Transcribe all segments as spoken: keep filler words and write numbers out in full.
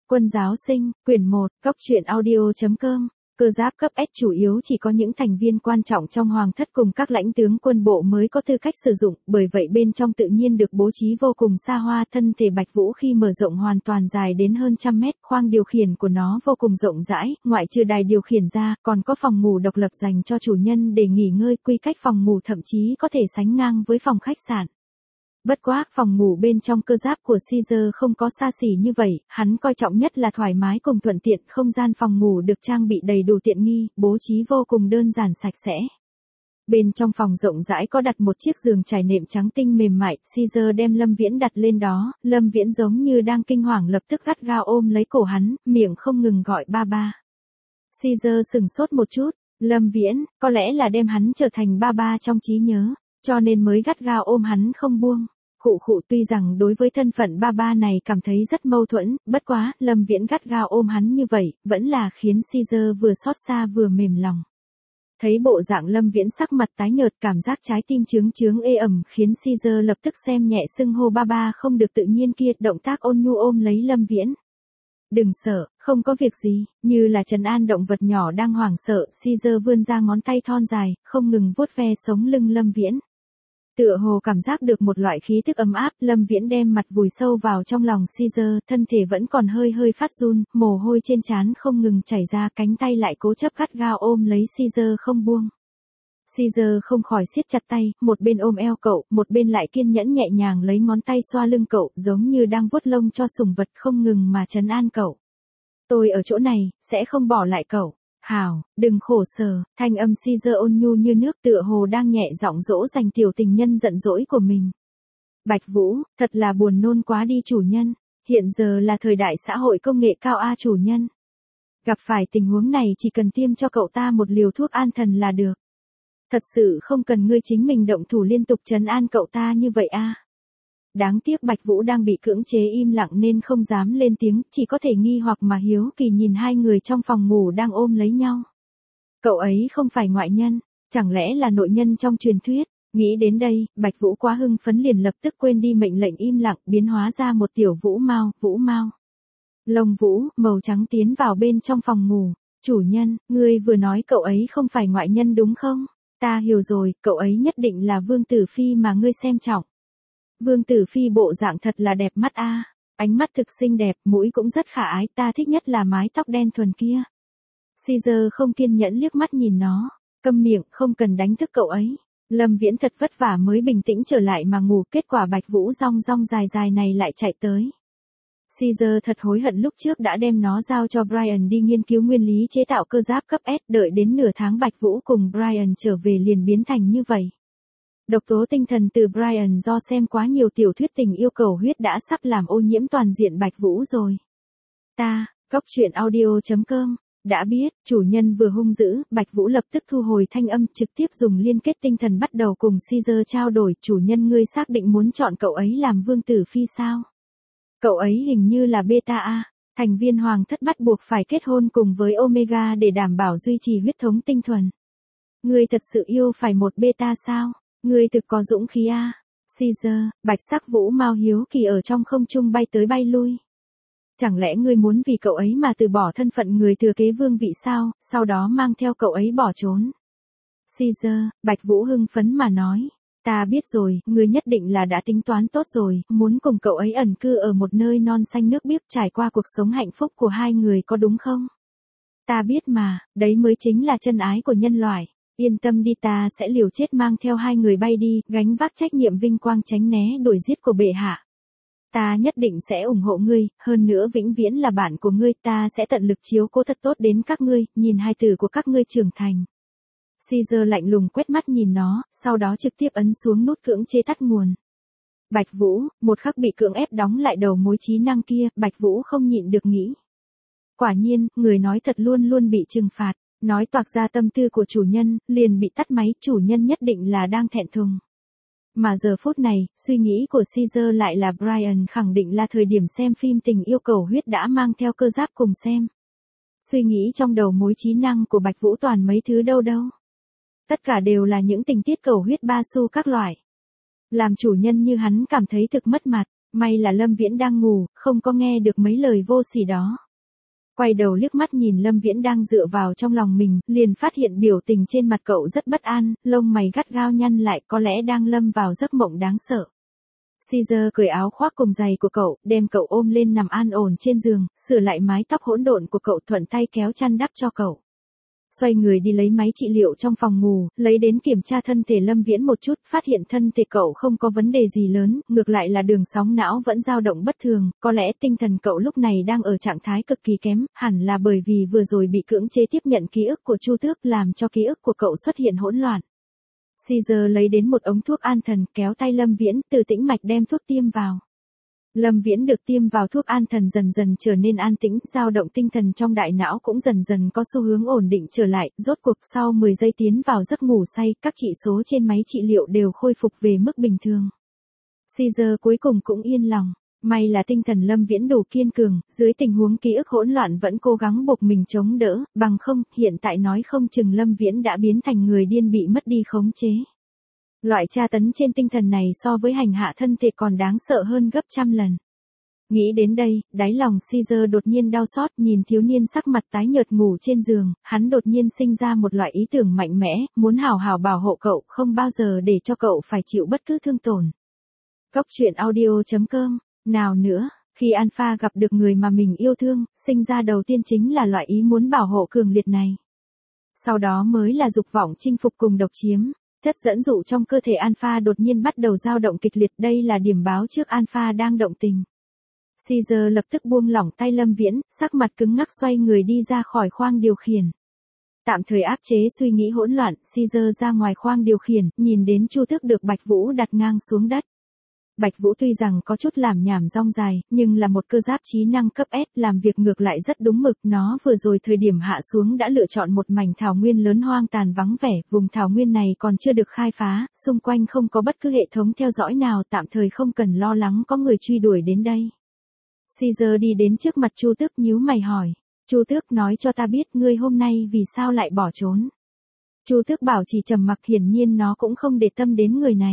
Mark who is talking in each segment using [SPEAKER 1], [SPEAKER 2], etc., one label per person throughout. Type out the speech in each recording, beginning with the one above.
[SPEAKER 1] Quân giáo sinh, quyển một, Cốc truyện audio chấm com. Cơ giáp cấp S chủ yếu chỉ có những thành viên quan trọng trong hoàng thất cùng các lãnh tướng quân bộ mới có tư cách sử dụng, bởi vậy bên trong tự nhiên được bố trí vô cùng xa hoa. Thân thể Bạch Vũ khi mở rộng hoàn toàn dài đến hơn trăm mét, khoang điều khiển của nó vô cùng rộng rãi, ngoại trừ đài điều khiển ra, còn có phòng ngủ độc lập dành cho chủ nhân để nghỉ ngơi. Quy cách phòng ngủ thậm chí có thể sánh ngang với phòng khách sạn. Bất quá, phòng ngủ bên trong cơ giáp của Caesar không có xa xỉ như vậy, hắn coi trọng nhất là thoải mái cùng thuận tiện. Không gian phòng ngủ được trang bị đầy đủ tiện nghi, bố trí vô cùng đơn giản sạch sẽ. Bên trong phòng rộng rãi có đặt một chiếc giường trải nệm trắng tinh mềm mại, Caesar đem Lâm Viễn đặt lên đó, Lâm Viễn giống như đang kinh hoàng lập tức gắt gao ôm lấy cổ hắn, miệng không ngừng gọi ba ba. Caesar sừng sốt một chút, Lâm Viễn, có lẽ là đem hắn trở thành ba ba trong trí nhớ, cho nên mới gắt gao ôm hắn không buông. Khụ khụ, tuy rằng đối với thân phận ba ba này cảm thấy rất mâu thuẫn, bất quá, Lâm Viễn gắt gao ôm hắn như vậy, vẫn là khiến Caesar vừa xót xa vừa mềm lòng. Thấy bộ dạng Lâm Viễn sắc mặt tái nhợt, cảm giác trái tim chướng chướng ê ẩm khiến Caesar lập tức xem nhẹ xưng hô ba ba không được tự nhiên kia, động tác ôn nhu ôm lấy Lâm Viễn. Đừng sợ, không có việc gì, như là trấn an động vật nhỏ đang hoảng sợ, Caesar vươn ra ngón tay thon dài, không ngừng vuốt ve sống lưng Lâm Viễn. Tựa hồ cảm giác được một loại khí thức ấm áp, Lâm Viễn đem mặt vùi sâu vào trong lòng Caesar, thân thể vẫn còn hơi hơi phát run, mồ hôi trên trán không ngừng chảy ra, cánh tay lại cố chấp gắt gao ôm lấy Caesar không buông. Caesar không khỏi siết chặt tay, một bên ôm eo cậu, một bên lại kiên nhẫn nhẹ nhàng lấy ngón tay xoa lưng cậu, giống như đang vuốt lông cho sủng vật, không ngừng mà trấn an cậu. Tôi ở chỗ này, sẽ không bỏ lại cậu. Hảo, đừng khổ sở, thanh âm Caesar ôn nhu như nước, tựa hồ đang nhẹ giọng dỗ dành tiểu tình nhân giận dỗi của mình. Bạch Vũ, thật là buồn nôn quá đi chủ nhân, hiện giờ là thời đại xã hội công nghệ cao a chủ nhân. Gặp phải tình huống này chỉ cần tiêm cho cậu ta một liều thuốc an thần là được. Thật sự không cần ngươi chính mình động thủ liên tục trấn an cậu ta như vậy a. Đáng tiếc Bạch Vũ đang bị cưỡng chế im lặng nên không dám lên tiếng, chỉ có thể nghi hoặc mà hiếu kỳ nhìn hai người trong phòng ngủ đang ôm lấy nhau. Cậu ấy không phải ngoại nhân, chẳng lẽ là nội nhân trong truyền thuyết? Nghĩ đến đây, Bạch Vũ quá hưng phấn liền lập tức quên đi mệnh lệnh im lặng, biến hóa ra một tiểu Vũ Mao, Vũ Mao. Lông vũ, màu trắng tiến vào bên trong phòng ngủ. Chủ nhân, ngươi vừa nói cậu ấy không phải ngoại nhân đúng không? Ta hiểu rồi, cậu ấy nhất định là Vương Tử Phi mà ngươi xem trọng. Vương Tử Phi bộ dạng thật là đẹp mắt a, ánh mắt thực xinh đẹp, mũi cũng rất khả ái, ta thích nhất là mái tóc đen thuần kia. Caesar không kiên nhẫn liếc mắt nhìn nó, câm miệng, không cần đánh thức cậu ấy. Lâm Viễn thật vất vả mới bình tĩnh trở lại mà ngủ, kết quả Bạch Vũ rong rong dài dài này lại chạy tới. Caesar thật hối hận lúc trước đã đem nó giao cho Brian đi nghiên cứu nguyên lý chế tạo cơ giáp cấp S, đợi đến nửa tháng Bạch Vũ cùng Brian trở về liền biến thành như vậy. Độc tố tinh thần từ Brian do xem quá nhiều tiểu thuyết tình yêu cầu huyết đã sắp làm ô nhiễm toàn diện Bạch Vũ rồi. Ta, Cốc truyện audio chấm com, đã biết, chủ nhân vừa hung dữ, Bạch Vũ lập tức thu hồi thanh âm, trực tiếp dùng liên kết tinh thần bắt đầu cùng Caesar trao đổi. Chủ nhân, ngươi xác định muốn chọn cậu ấy làm Vương Tử Phi sao? Cậu ấy hình như là beta A, thành viên hoàng thất bắt buộc phải kết hôn cùng với Omega để đảm bảo duy trì huyết thống tinh thuần. Ngươi thật sự yêu phải một beta sao? Ngươi thực có dũng khí a. Caesar, bạch sắc Vũ Mao hiếu kỳ ở trong không trung bay tới bay lui. Chẳng lẽ ngươi muốn vì cậu ấy mà từ bỏ thân phận người thừa kế vương vị sao, sau đó mang theo cậu ấy bỏ trốn? Caesar, Bạch Vũ hưng phấn mà nói. Ta biết rồi, ngươi nhất định là đã tính toán tốt rồi, muốn cùng cậu ấy ẩn cư ở một nơi non xanh nước biếc, trải qua cuộc sống hạnh phúc của hai người, có đúng không? Ta biết mà, đấy mới chính là chân ái của nhân loại. Yên tâm đi, ta sẽ liều chết mang theo hai người bay đi, gánh vác trách nhiệm vinh quang tránh né đuổi giết của bệ hạ. Ta nhất định sẽ ủng hộ ngươi, hơn nữa vĩnh viễn là bạn của ngươi, ta sẽ tận lực chiếu cố thật tốt đến các ngươi, nhìn hai tử của các ngươi trưởng thành. Caesar lạnh lùng quét mắt nhìn nó, sau đó trực tiếp ấn xuống nút cưỡng chế tắt nguồn. Bạch Vũ, một khắc bị cưỡng ép đóng lại đầu mối trí năng kia, Bạch Vũ không nhịn được nghĩ. Quả nhiên, người nói thật luôn luôn bị trừng phạt. Nói toạc ra tâm tư của chủ nhân, liền bị tắt máy, chủ nhân nhất định là đang thẹn thùng. Mà giờ phút này, suy nghĩ của Caesar lại là Brian khẳng định là thời điểm xem phim tình yêu cầu huyết đã mang theo cơ giáp cùng xem. Suy nghĩ trong đầu mối trí năng của Bạch Vũ toàn mấy thứ đâu đâu. Tất cả đều là những tình tiết cầu huyết ba xu các loại. Làm chủ nhân như hắn cảm thấy thực mất mặt. May là Lâm Viễn đang ngủ, không có nghe được mấy lời vô sỉ đó. Quay đầu liếc mắt nhìn Lâm Viễn đang dựa vào trong lòng mình, liền phát hiện biểu tình trên mặt cậu rất bất an, lông mày gắt gao nhăn lại, có lẽ đang lâm vào giấc mộng đáng sợ. Caesar cởi áo khoác cùng giày của cậu, đem cậu ôm lên nằm an ổn trên giường, sửa lại mái tóc hỗn độn của cậu, thuận tay kéo chăn đắp cho cậu. Xoay người đi lấy máy trị liệu trong phòng ngủ, lấy đến kiểm tra thân thể Lâm Viễn một chút, phát hiện thân thể cậu không có vấn đề gì lớn, ngược lại là đường sóng não vẫn dao động bất thường, có lẽ tinh thần cậu lúc này đang ở trạng thái cực kỳ kém, hẳn là bởi vì vừa rồi bị cưỡng chế tiếp nhận ký ức của Chu Tước làm cho ký ức của cậu xuất hiện hỗn loạn. Caesar lấy đến một ống thuốc an thần, kéo tay Lâm Viễn, từ tĩnh mạch đem thuốc tiêm vào. Lâm Viễn được tiêm vào thuốc an thần dần dần trở nên an tĩnh, dao động tinh thần trong đại não cũng dần dần có xu hướng ổn định trở lại, rốt cuộc sau mười giây tiến vào giấc ngủ say, các chỉ số trên máy trị liệu đều khôi phục về mức bình thường. Caesar cuối cùng cũng yên lòng, may là tinh thần Lâm Viễn đủ kiên cường, dưới tình huống ký ức hỗn loạn vẫn cố gắng buộc mình chống đỡ, bằng không, hiện tại nói không chừng Lâm Viễn đã biến thành người điên bị mất đi khống chế. Loại tra tấn trên tinh thần này so với hành hạ thân thể còn đáng sợ hơn gấp trăm lần. Nghĩ đến đây, đáy lòng Caesar đột nhiên đau xót, nhìn thiếu niên sắc mặt tái nhợt ngủ trên giường, hắn đột nhiên sinh ra một loại ý tưởng mạnh mẽ, muốn hào hào bảo hộ cậu, không bao giờ để cho cậu phải chịu bất cứ thương tổn. Góc truyện audio chấm com, nào nữa, khi Alpha gặp được người mà mình yêu thương, sinh ra đầu tiên chính là loại ý muốn bảo hộ cường liệt này. Sau đó mới là dục vọng chinh phục cùng độc chiếm. Chất dẫn dụ trong cơ thể Alpha đột nhiên bắt đầu dao động kịch liệt, đây là điểm báo trước Alpha đang động tình. Caesar lập tức buông lỏng tay Lâm Viễn, sắc mặt cứng ngắc xoay người đi ra khỏi khoang điều khiển. Tạm thời áp chế suy nghĩ hỗn loạn, Caesar ra ngoài khoang điều khiển, nhìn đến Chu Tước được Bạch Vũ đặt ngang xuống đất. Bạch Vũ tuy rằng có chút làm nhảm rong dài, nhưng là một cơ giáp trí năng cấp S, làm việc ngược lại rất đúng mực, nó vừa rồi thời điểm hạ xuống đã lựa chọn một mảnh thảo nguyên lớn hoang tàn vắng vẻ, vùng thảo nguyên này còn chưa được khai phá, xung quanh không có bất cứ hệ thống theo dõi nào, tạm thời không cần lo lắng có người truy đuổi đến đây. Caesar đi đến trước mặt Chu Tước nhíu mày hỏi, Chu Tước nói cho ta biết ngươi hôm nay vì sao lại bỏ trốn. Chu Tước bảo chỉ trầm mặc, hiển nhiên nó cũng không để tâm đến người này.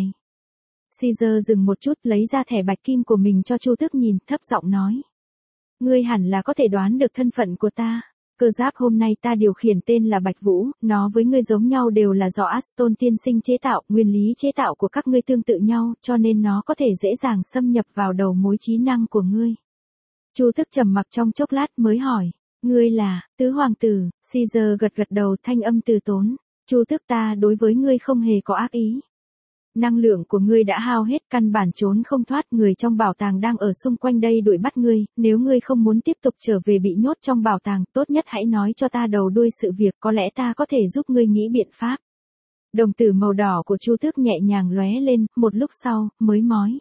[SPEAKER 1] Caesar dừng một chút, lấy ra thẻ bạch kim của mình cho Chu Tước nhìn, thấp giọng nói. Ngươi hẳn là có thể đoán được thân phận của ta. Cơ giáp hôm nay ta điều khiển tên là Bạch Vũ, nó với ngươi giống nhau đều là do Aston tiên sinh chế tạo, nguyên lý chế tạo của các ngươi tương tự nhau, cho nên nó có thể dễ dàng xâm nhập vào đầu mối trí năng của ngươi. Chu Tước trầm mặc trong chốc lát mới hỏi, ngươi là tứ hoàng tử? Caesar gật gật đầu, thanh âm từ tốn. Chu Tước, ta đối với ngươi không hề có ác ý. Năng lượng của ngươi đã hao hết, căn bản trốn không thoát, người trong bảo tàng đang ở xung quanh đây đuổi bắt ngươi, nếu ngươi không muốn tiếp tục trở về bị nhốt trong bảo tàng, tốt nhất hãy nói cho ta đầu đuôi sự việc, có lẽ ta có thể giúp ngươi nghĩ biện pháp. Đồng tử màu đỏ của Chu Tước nhẹ nhàng lóe lên, một lúc sau, mới nói.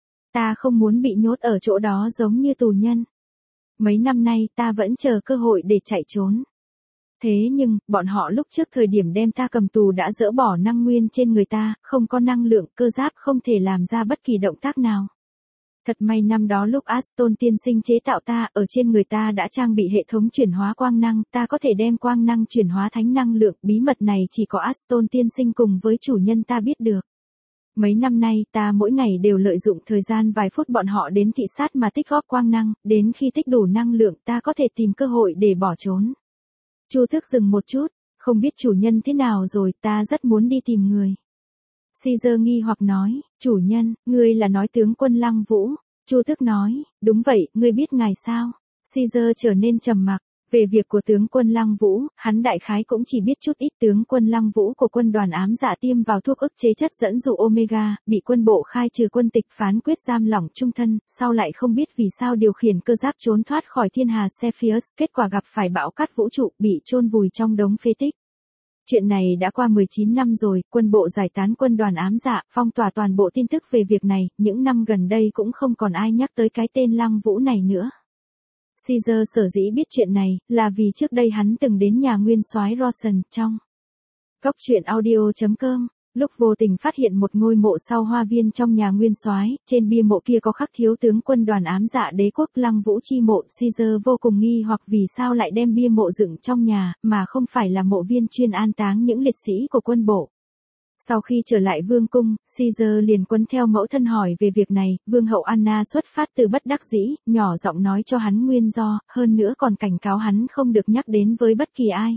[SPEAKER 1] Ta không muốn bị nhốt ở chỗ đó giống như tù nhân. Mấy năm nay ta vẫn chờ cơ hội để chạy trốn. Thế nhưng, bọn họ lúc trước thời điểm đem ta cầm tù đã dỡ bỏ năng nguyên trên người ta, không có năng lượng, cơ giáp không thể làm ra bất kỳ động tác nào. Thật may năm đó lúc Aston tiên sinh chế tạo ta, ở trên người ta đã trang bị hệ thống chuyển hóa quang năng, ta có thể đem quang năng chuyển hóa thánh năng lượng, bí mật này chỉ có Aston tiên sinh cùng với chủ nhân ta biết được. Mấy năm nay ta mỗi ngày đều lợi dụng thời gian vài phút bọn họ đến thị sát mà tích góp quang năng, đến khi tích đủ năng lượng ta có thể tìm cơ hội để bỏ trốn. Chu Tước dừng một chút, không biết chủ nhân thế nào rồi, ta rất muốn đi tìm người. Caesar nghi hoặc nói, chủ nhân, ngươi là nói tướng quân Lăng Vũ? Chu Tước nói, đúng vậy, ngươi biết ngài sao? Caesar trở nên trầm mặc, về việc của tướng quân Lăng Vũ, hắn đại khái cũng chỉ biết chút ít. Tướng quân Lăng Vũ của quân đoàn ám dạ tiêm vào thuốc ức chế chất dẫn dụ Omega, bị quân bộ khai trừ quân tịch, phán quyết giam lỏng trung thân, sau lại không biết vì sao điều khiển cơ giáp trốn thoát khỏi thiên hà Cepheus, kết quả gặp phải bão cát vũ trụ, bị chôn vùi trong đống phế tích. Chuyện này đã qua mười chín năm rồi, quân bộ giải tán quân đoàn ám dạ, phong tỏa toàn bộ tin tức về việc này, những năm gần đây cũng không còn ai nhắc tới cái tên Lăng Vũ này nữa. Caesar sở dĩ biết chuyện này, là vì trước đây hắn từng đến nhà nguyên soái Rawson, trong góc truyện audio chấm com, lúc vô tình phát hiện một ngôi mộ sau hoa viên trong nhà nguyên soái, trên bia mộ kia có khắc thiếu tướng quân đoàn ám dạ đế quốc Lăng Vũ chi mộ. Caesar vô cùng nghi hoặc vì sao lại đem bia mộ dựng trong nhà, mà không phải là mộ viên chuyên an táng những liệt sĩ của quân bộ. Sau khi trở lại vương cung, Caesar liền quấn theo mẫu thân hỏi về việc này, vương hậu Anna xuất phát từ bất đắc dĩ, nhỏ giọng nói cho hắn nguyên do, hơn nữa còn cảnh cáo hắn không được nhắc đến với bất kỳ ai.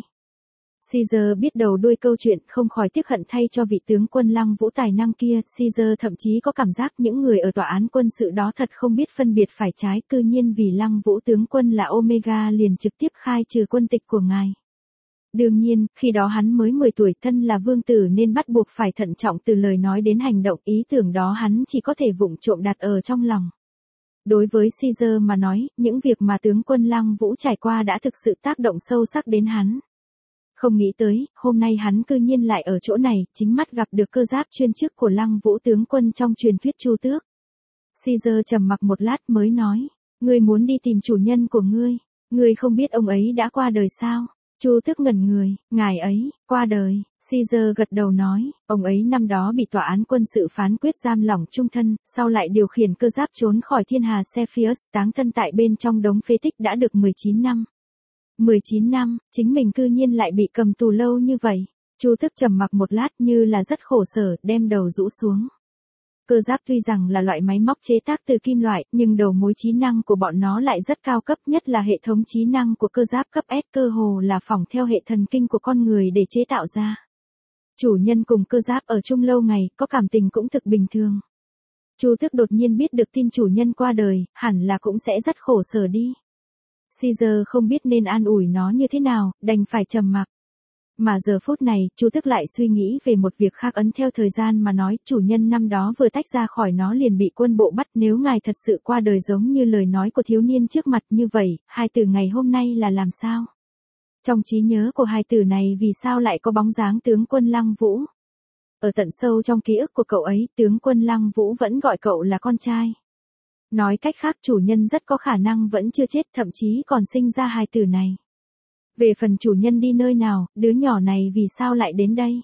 [SPEAKER 1] Caesar biết đầu đuôi câu chuyện, không khỏi tiếc hận thay cho vị tướng quân Lăng Vũ tài năng kia. Caesar thậm chí có cảm giác những người ở tòa án quân sự đó thật không biết phân biệt phải trái, cư nhiên vì Lăng Vũ tướng quân là Omega liền trực tiếp khai trừ quân tịch của ngài. Đương nhiên, khi đó hắn mới mười tuổi, thân là vương tử nên bắt buộc phải thận trọng từ lời nói đến hành động, ý tưởng đó hắn chỉ có thể vụng trộm đặt ở trong lòng. Đối với Caesar mà nói, những việc mà tướng quân Lăng Vũ trải qua đã thực sự tác động sâu sắc đến hắn. Không nghĩ tới, hôm nay hắn cư nhiên lại ở chỗ này, chính mắt gặp được cơ giáp chuyên chức của Lăng Vũ tướng quân trong truyền thuyết Chu Tước. Caesar trầm mặc một lát mới nói, ngươi muốn đi tìm chủ nhân của ngươi, ngươi không biết ông ấy đã qua đời sao? Chu Tước ngẩn người, ngài ấy, qua đời. Caesar gật đầu nói, ông ấy năm đó bị tòa án quân sự phán quyết giam lỏng chung thân, sau lại điều khiển cơ giáp trốn khỏi thiên hà Cepheus, táng thân tại bên trong đống phế tích đã được mười chín năm. mười chín năm, chính mình cư nhiên lại bị cầm tù lâu như vậy. Chu Tước trầm mặc một lát như là rất khổ sở, đem đầu rũ xuống. Cơ giáp tuy rằng là loại máy móc chế tác từ kim loại, nhưng đầu mối trí năng của bọn nó lại rất cao cấp, nhất là hệ thống trí năng của cơ giáp cấp S cơ hồ là phỏng theo hệ thần kinh của con người để chế tạo ra. Chủ nhân cùng cơ giáp ở chung lâu ngày, có cảm tình cũng thực bình thường. Chu Tước đột nhiên biết được tin chủ nhân qua đời, hẳn là cũng sẽ rất khổ sở đi. Caesar không biết nên an ủi nó như thế nào, đành phải trầm mặc. Mà giờ phút này, Chu Tước lại suy nghĩ về một việc khác, ấn theo thời gian mà nói, chủ nhân năm đó vừa tách ra khỏi nó liền bị quân bộ bắt, nếu ngài thật sự qua đời giống như lời nói của thiếu niên trước mặt như vậy, hai từ ngày hôm nay là làm sao? Trong trí nhớ của hai từ này vì sao lại có bóng dáng tướng quân Lăng Vũ? Ở tận sâu trong ký ức của cậu ấy, tướng quân Lăng Vũ vẫn gọi cậu là con trai. Nói cách khác, chủ nhân rất có khả năng vẫn chưa chết, thậm chí còn sinh ra hai từ này. Về phần chủ nhân đi nơi nào, đứa nhỏ này vì sao lại đến đây?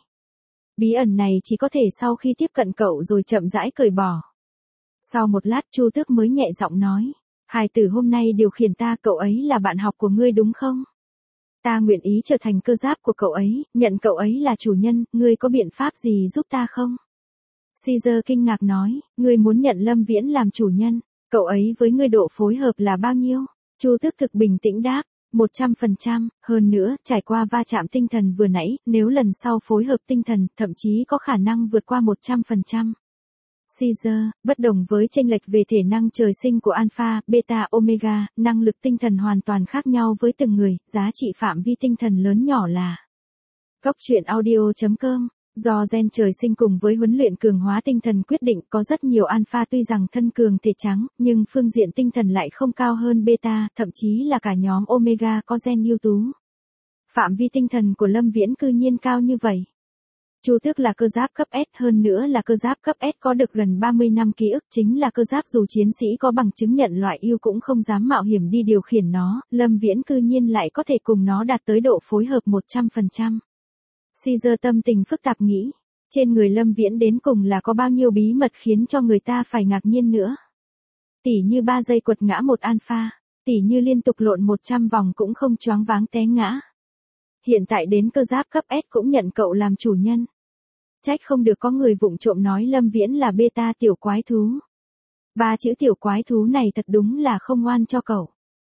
[SPEAKER 1] Bí ẩn này chỉ có thể sau khi tiếp cận cậu rồi chậm rãi cởi bỏ. Sau một lát Chu Tước mới nhẹ giọng nói, hai từ hôm nay điều khiển ta, cậu ấy là bạn học của ngươi đúng không? Ta nguyện ý trở thành cơ giáp của cậu ấy, nhận cậu ấy là chủ nhân, ngươi có biện pháp gì giúp ta không? Caesar kinh ngạc nói, ngươi muốn nhận Lâm Viễn làm chủ nhân, cậu ấy với ngươi độ phối hợp là bao nhiêu? Chu Tước thực bình tĩnh đáp, một trăm phần trăm, hơn nữa, trải qua va chạm tinh thần vừa nãy, nếu lần sau phối hợp tinh thần, thậm chí có khả năng vượt qua một trăm phần trăm. Caesar, bất đồng với chênh lệch về thể năng trời sinh của Alpha, Beta, Omega, năng lực tinh thần hoàn toàn khác nhau với từng người, giá trị phạm vi tinh thần lớn nhỏ là. Góc truyện audio chấm com. Do gen trời sinh cùng với huấn luyện cường hóa tinh thần quyết định, có rất nhiều alpha tuy rằng thân cường thể trắng, nhưng phương diện tinh thần lại không cao hơn beta, thậm chí là cả nhóm omega có gen ưu tú. Phạm vi tinh thần của Lâm Viễn cư nhiên cao như vậy. Chu Tước là cơ giáp cấp S, hơn nữa là cơ giáp cấp S có được gần ba mươi năm ký ức, chính là cơ giáp dù chiến sĩ có bằng chứng nhận loại yêu cũng không dám mạo hiểm đi điều khiển nó, Lâm Viễn cư nhiên lại có thể cùng nó đạt tới độ phối hợp một trăm phần trăm. Caesar tâm tình phức tạp nghĩ, trên người Lâm Viễn đến cùng là có bao nhiêu bí mật khiến cho người ta phải ngạc nhiên nữa. Tỉ như ba giây quật ngã một alpha, tỉ như liên tục lộn một trăm vòng cũng không choáng váng té ngã. Hiện tại đến cơ giáp cấp S cũng nhận cậu làm chủ nhân. Trách không được có người vụng trộm nói Lâm Viễn là beta tiểu quái thú. Ba chữ tiểu quái thú này thật đúng là không ngoan cho cậu.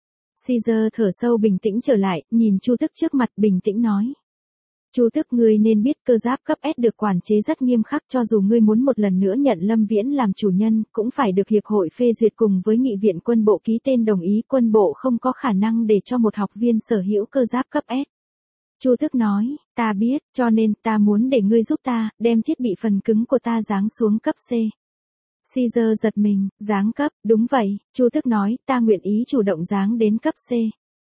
[SPEAKER 1] Caesar thở sâu bình tĩnh trở lại, nhìn Chu Tước trước mặt bình tĩnh nói. Chu Tước, ngươi nên biết cơ giáp cấp S được quản chế rất nghiêm khắc, cho dù ngươi muốn một lần nữa nhận Lâm Viễn làm chủ nhân, cũng phải được hiệp hội phê duyệt cùng với nghị viện quân bộ ký tên đồng ý, quân bộ không có khả năng để cho một học viên sở hữu cơ giáp cấp S. Chu Tước nói, ta biết, cho nên ta muốn để ngươi giúp ta, đem thiết bị phần cứng của ta giáng xuống cấp C. Caesar giật mình, giáng cấp, đúng vậy, Chu Tước nói, ta nguyện ý chủ động giáng đến cấp C.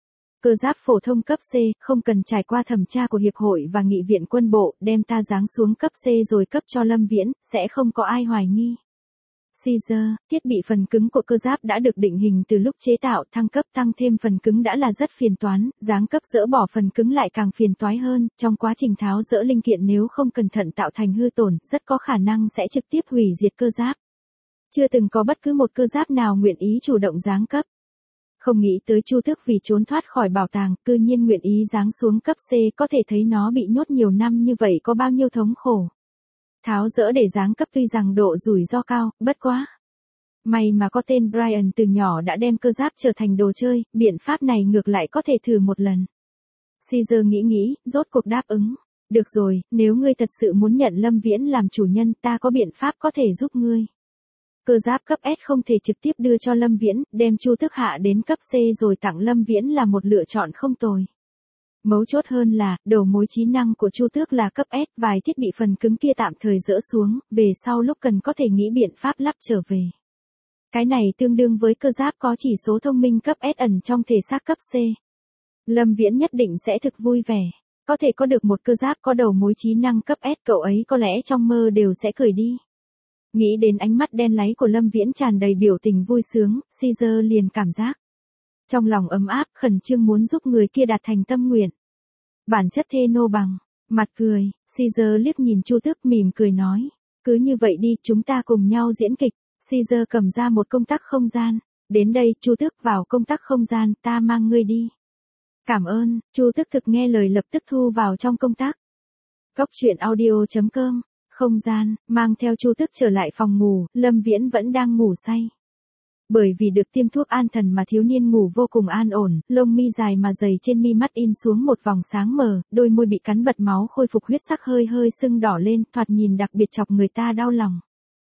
[SPEAKER 1] Cơ giáp phổ thông cấp C, không cần trải qua thẩm tra của hiệp hội và nghị viện quân bộ, đem ta giáng xuống cấp C rồi cấp cho Lâm Viễn, sẽ không có ai hoài nghi. Caesar, thiết bị phần cứng của cơ giáp đã được định hình từ lúc chế tạo, thăng cấp tăng thêm phần cứng đã là rất phiền toán, giáng cấp dỡ bỏ phần cứng lại càng phiền toái hơn, trong quá trình tháo dỡ linh kiện nếu không cẩn thận tạo thành hư tổn, rất có khả năng sẽ trực tiếp hủy diệt cơ giáp. Chưa từng có bất cứ một cơ giáp nào nguyện ý chủ động giáng cấp. Không nghĩ tới Chu Tước vì trốn thoát khỏi bảo tàng, cư nhiên nguyện ý giáng xuống cấp C, có thể thấy nó bị nhốt nhiều năm như vậy có bao nhiêu thống khổ. Tháo dỡ để giáng cấp tuy rằng độ rủi ro cao, bất quá. May mà có tên Brian từ nhỏ đã đem cơ giáp trở thành đồ chơi, biện pháp này ngược lại có thể thử một lần. Caesar nghĩ nghĩ, rốt cuộc đáp ứng. Được rồi, nếu ngươi thật sự muốn nhận Lâm Viễn làm chủ nhân, ta có biện pháp có thể giúp ngươi. Cơ giáp cấp S không thể trực tiếp đưa cho Lâm Viễn, đem Chu Tước hạ đến cấp C rồi tặng Lâm Viễn là một lựa chọn không tồi. Mấu chốt hơn là, đầu mối trí năng của Chu Tước là cấp S, vài thiết bị phần cứng kia tạm thời dỡ xuống, về sau lúc cần có thể nghĩ biện pháp lắp trở về. Cái này tương đương với cơ giáp có chỉ số thông minh cấp S ẩn trong thể xác cấp C. Lâm Viễn nhất định sẽ thực vui vẻ. Có thể có được một cơ giáp có đầu mối trí năng cấp S, cậu ấy có lẽ trong mơ đều sẽ cười đi. Nghĩ đến ánh mắt đen láy của Lâm Viễn tràn đầy biểu tình vui sướng, Caesar liền cảm giác trong lòng ấm áp, khẩn trương muốn giúp người kia đạt thành tâm nguyện. Bản chất thê nô bằng, mặt cười, Caesar liếc nhìn Chu Tước mỉm cười nói, cứ như vậy đi, chúng ta cùng nhau diễn kịch. Caesar cầm ra một công tắc không gian, đến đây, Chu Tước vào công tắc không gian, ta mang ngươi đi. Cảm ơn, Chu Tước thực nghe lời lập tức thu vào trong công tắc. Cốc truyện audio chấm com, không gian, mang theo Chu Tước trở lại phòng ngủ, Lâm Viễn vẫn đang ngủ say. Bởi vì được tiêm thuốc an thần mà thiếu niên ngủ vô cùng an ổn, lông mi dài mà dày trên mi mắt in xuống một vòng sáng mờ, đôi môi bị cắn bật máu khôi phục huyết sắc hơi hơi sưng đỏ lên, thoạt nhìn đặc biệt chọc người ta đau lòng.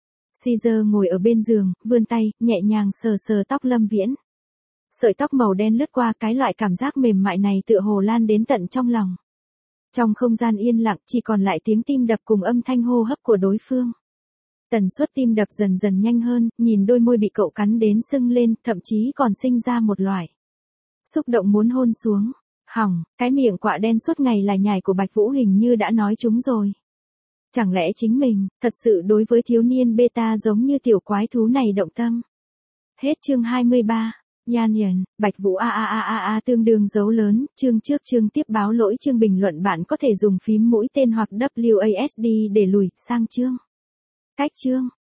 [SPEAKER 1] Caesar ngồi ở bên giường, vươn tay, nhẹ nhàng sờ sờ tóc Lâm Viễn. Sợi tóc màu đen lướt qua, cái loại cảm giác mềm mại này tựa hồ lan đến tận trong lòng. Trong không gian yên lặng, chỉ còn lại tiếng tim đập cùng âm thanh hô hấp của đối phương. Tần suất tim đập dần dần nhanh hơn, nhìn đôi môi bị cậu cắn đến sưng lên, thậm chí còn sinh ra một loại xúc động muốn hôn xuống. Hỏng, cái miệng quạ đen suốt ngày lải nhải của Bạch Vũ hình như đã nói chúng rồi. Chẳng lẽ chính mình, thật sự đối với thiếu niên beta giống như tiểu quái thú này động tâm. Hết chương hai mươi ba. Nhan Hiền, Bạch Vũ a a a a a tương đương dấu lớn, chương trước chương tiếp báo lỗi chương bình luận bạn có thể dùng phím mũi tên hoặc W A S D để lùi sang chương. Cách chương.